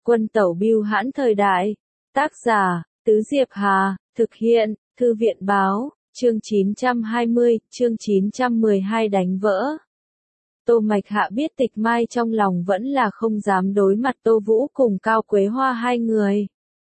Quân tẩu bưu hãn thời đại. Tác giả, Tứ Diệp Hà, thực hiện, Thư viện báo, chương 920, chương 912 đánh vỡ. Tô Mạch Hạ biết Tịch Mai trong lòng vẫn là không dám đối mặt Tô Vũ cùng Cao Quế Hoa hai người.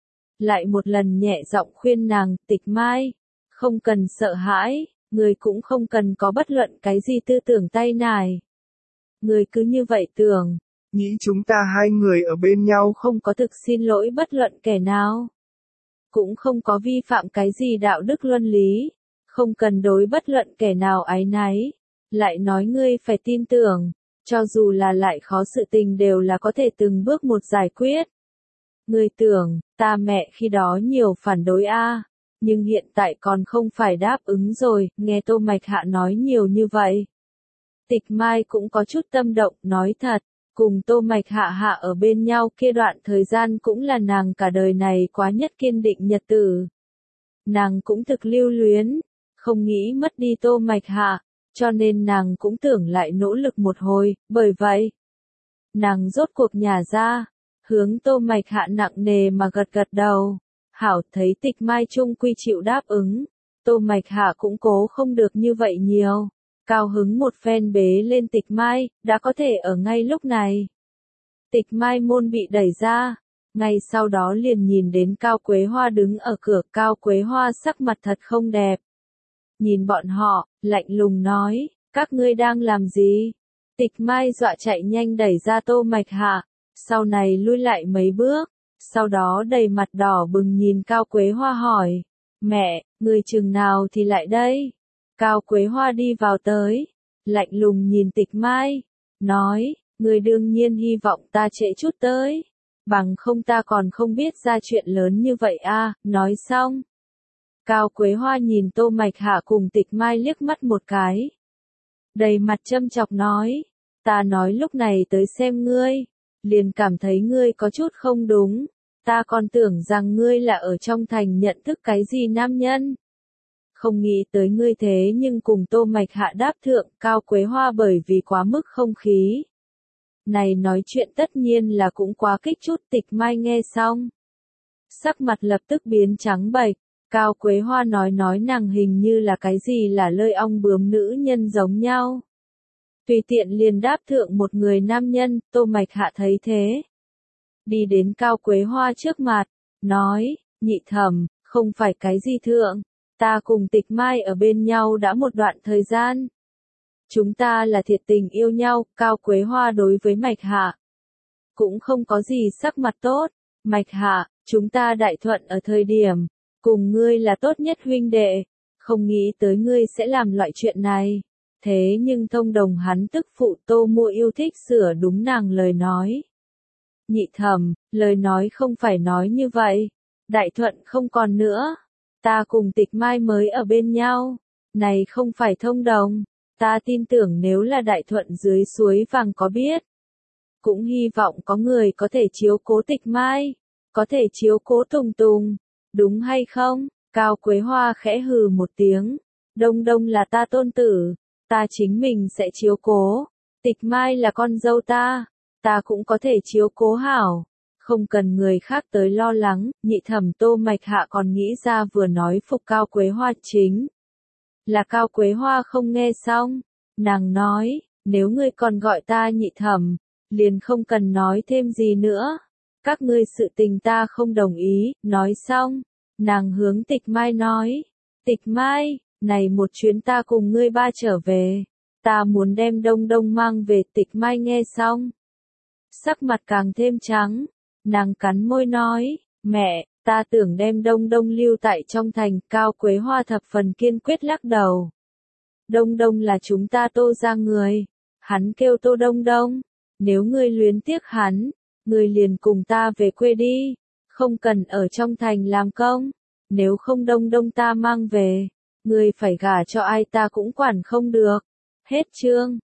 Lại một lần nhẹ giọng khuyên nàng, Tịch Mai, không cần sợ hãi, người cũng không cần có bất luận cái gì tư tưởng tay nải. Người cứ như vậy tưởng, nghĩ chúng ta hai người ở bên nhau không có thực xin lỗi bất luận kẻ nào. Cũng không có vi phạm cái gì đạo đức luân lý, không cần đối bất luận kẻ nào áy náy. Lại nói ngươi phải tin tưởng, cho dù là lại khó sự tình đều là có thể từng bước một giải quyết. Ngươi tưởng, ta mẹ khi đó nhiều phản đối a, nhưng hiện tại còn không phải đáp ứng rồi, nghe Tô Mạch Hạ nói nhiều như vậy. Tịch Mai cũng có chút tâm động, nói thật, cùng Tô Mạch Hạ hạ ở bên nhau kia đoạn thời gian cũng là nàng cả đời này quá nhất kiên định nhật tử. Nàng cũng thực lưu luyến, không nghĩ mất đi Tô Mạch Hạ, cho nên nàng cũng tưởng lại nỗ lực một hồi, bởi vậy, nàng rốt cuộc nhả ra, hướng Tô Mạch Hạ nặng nề mà gật gật đầu. Hảo, thấy Tịch Mai chung quy chịu đáp ứng, Tô Mạch Hạ cũng cố không được như vậy nhiều. Cao hứng một phen bế lên Tịch Mai, đã có thể ở ngay lúc này. Tịch Mai môn bị đẩy ra, ngay sau đó liền nhìn đến Cao Quế Hoa đứng ở cửa. Cao Quế Hoa sắc mặt thật không đẹp. Nhìn bọn họ, lạnh lùng nói, các ngươi đang làm gì? Tịch Mai dọa chạy nhanh đẩy ra Tô Mạch Hạ, sau này lui lại mấy bước, sau đó đầy mặt đỏ bừng nhìn Cao Quế Hoa hỏi, mẹ, người chừng nào thì lại đây? Cao Quế Hoa đi vào tới, lạnh lùng nhìn Tịch Mai, nói, người đương nhiên hy vọng ta trễ chút tới, bằng không ta còn không biết ra chuyện lớn như vậy a. Nói xong, Cao Quế Hoa nhìn Tô Mạch Hạ cùng Tịch Mai liếc mắt một cái, đầy mặt châm chọc nói, ta nói lúc này tới xem ngươi, liền cảm thấy ngươi có chút không đúng, ta còn tưởng rằng ngươi là ở trong thành nhận thức cái gì nam nhân. Không nghĩ tới ngươi thế nhưng cùng Tô Mạch Hạ đáp thượng. Cao Quế Hoa bởi vì quá mức không khí này nói chuyện tất nhiên là cũng quá kích chút. Tịch Mai nghe xong, sắc mặt lập tức biến trắng bệch. Cao Quế Hoa nói nàng hình như là cái gì là lơi ong bướm nữ nhân giống nhau. Tùy tiện liền đáp thượng một người nam nhân. Tô Mạch Hạ thấy thế, đi đến Cao Quế Hoa trước mặt, nói, nhị thẩm, không phải cái gì thượng. Ta cùng Tịch Mai ở bên nhau đã một đoạn thời gian. Chúng ta là thiệt tình yêu nhau. Cao Quế Hoa đối với Mạch Hạ cũng không có gì sắc mặt tốt. Mạch Hạ, chúng ta đại thuận ở thời điểm cùng ngươi là tốt nhất huynh đệ, không nghĩ tới ngươi sẽ làm loại chuyện này. Thế nhưng thông đồng hắn tức phụ Tô Mua yêu thích sửa đúng nàng lời nói. Nhị thẩm, lời nói không phải nói như vậy. Đại thuận không còn nữa. Ta cùng Tịch Mai mới ở bên nhau, này không phải thông đồng, ta tin tưởng nếu là đại thuận dưới suối vàng có biết. Cũng hy vọng có người có thể chiếu cố Tịch Mai, có thể chiếu cố Tùng Tùng, đúng hay không? Cao Quế Hoa khẽ hừ một tiếng, Đông Đông là ta tôn tử, ta chính mình sẽ chiếu cố, Tịch Mai là con dâu ta cũng có thể chiếu cố hảo. Không cần người khác tới lo lắng. Nhị thẩm Tô Mạch Hạ còn nghĩ ra vừa nói phục Cao Quế Hoa chính là Cao Quế Hoa không nghe xong. Nàng nói, nếu ngươi còn gọi ta nhị thẩm, liền không cần nói thêm gì nữa. Các ngươi sự tình ta không đồng ý. Nói xong, nàng hướng Tịch Mai nói, Tịch Mai, này một chuyến ta cùng ngươi ba trở về, ta muốn đem Đông Đông mang về. Tịch Mai nghe xong, sắc mặt càng thêm trắng. Nàng cắn môi nói, mẹ, ta tưởng đem Đông Đông lưu tại trong thành. Cao Quế Hoa thập phần kiên quyết lắc đầu. Đông Đông là chúng ta Tô gia người, hắn kêu Tô Đông Đông, nếu ngươi luyến tiếc hắn, ngươi liền cùng ta về quê đi, không cần ở trong thành làm công, nếu không Đông Đông ta mang về, ngươi phải gả cho ai ta cũng quản không được. Hết chương.